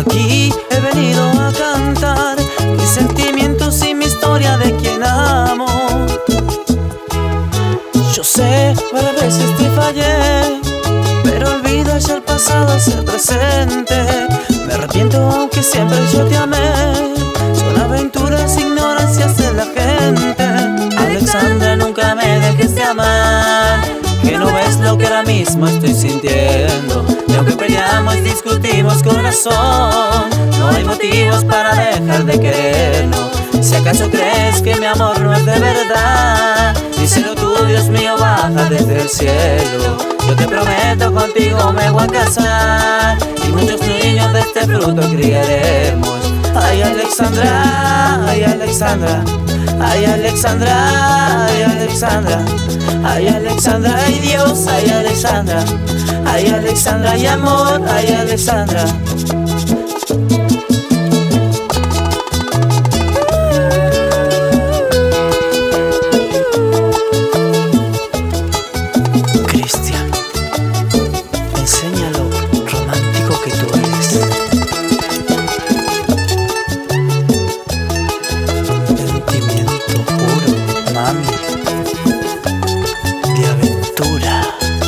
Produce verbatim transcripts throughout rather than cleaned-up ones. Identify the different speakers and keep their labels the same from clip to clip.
Speaker 1: Aquí he venido a cantar mis sentimientos y mi historia de quien amo. Yo sé, varias veces te fallé, pero olvida ya el pasado, es el presente. Me arrepiento aunque siempre yo te amé. Son aventuras, ignorancias de la gente. Alexandra, nunca me dejes de amar, que no ves lo que ahora mismo estoy sintiendo. Y aunque peleamos, discutimos, corazón, no hay motivos para dejar de querernos. Si acaso crees que mi amor no es de verdad, díselo tú, Dios mío, baja desde el cielo. Yo te prometo, contigo me voy a casar, y muchos niños de este fruto criaremos. Ay, Alexandra, ay, Alexandra, ay, Alexandra, ay, Alexandra, ay, Alexandra, ay, Dios, ay, Alexandra, ay, Alexandra, ay, amor, ay, Alexandra. Cristian, enseña lo romántico que tú eres. Sentimiento puro, mami, de aventura.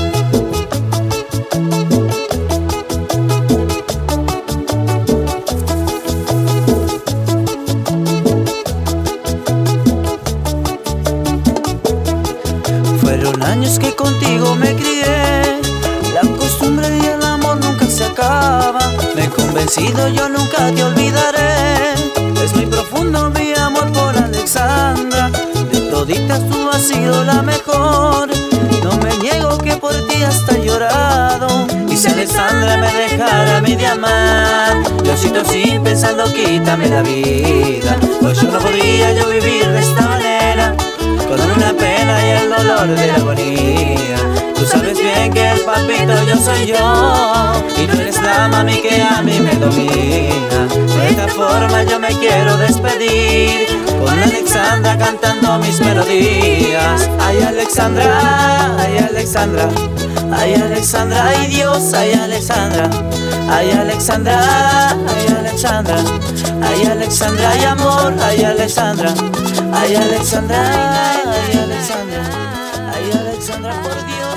Speaker 1: Fueron años que contigo me crié, la costumbre y el amor nunca se acaba. Me he convencido, yo nunca te olvidaré. Es muy profundo mi amor por Alexandra, de toditas tú has sido la mejor. No me niego que por ti hasta he llorado, y si Alexandra me dejara a mí de amar, Diosito, sin pensando quítame la vida, pues yo no podría yo vivir de esta manera, con una pena y el dolor de la agonía. Tú sabes bien que el papito yo soy yo, y tú eres la mami que a mí me domina. De esta forma yo me quiero despedir, con Alexandra cantando mis melodías. Ay, Alexandra, ay, Alexandra, ay, Alexandra, ay, Dios, ay, Alexandra, ay, Alexandra, ay, Alexandra, ay, Alexandra, ay, amor, ay, Alexandra, ay, Alexandra, ay, Alexandra, ay, Alexandra, por Dios.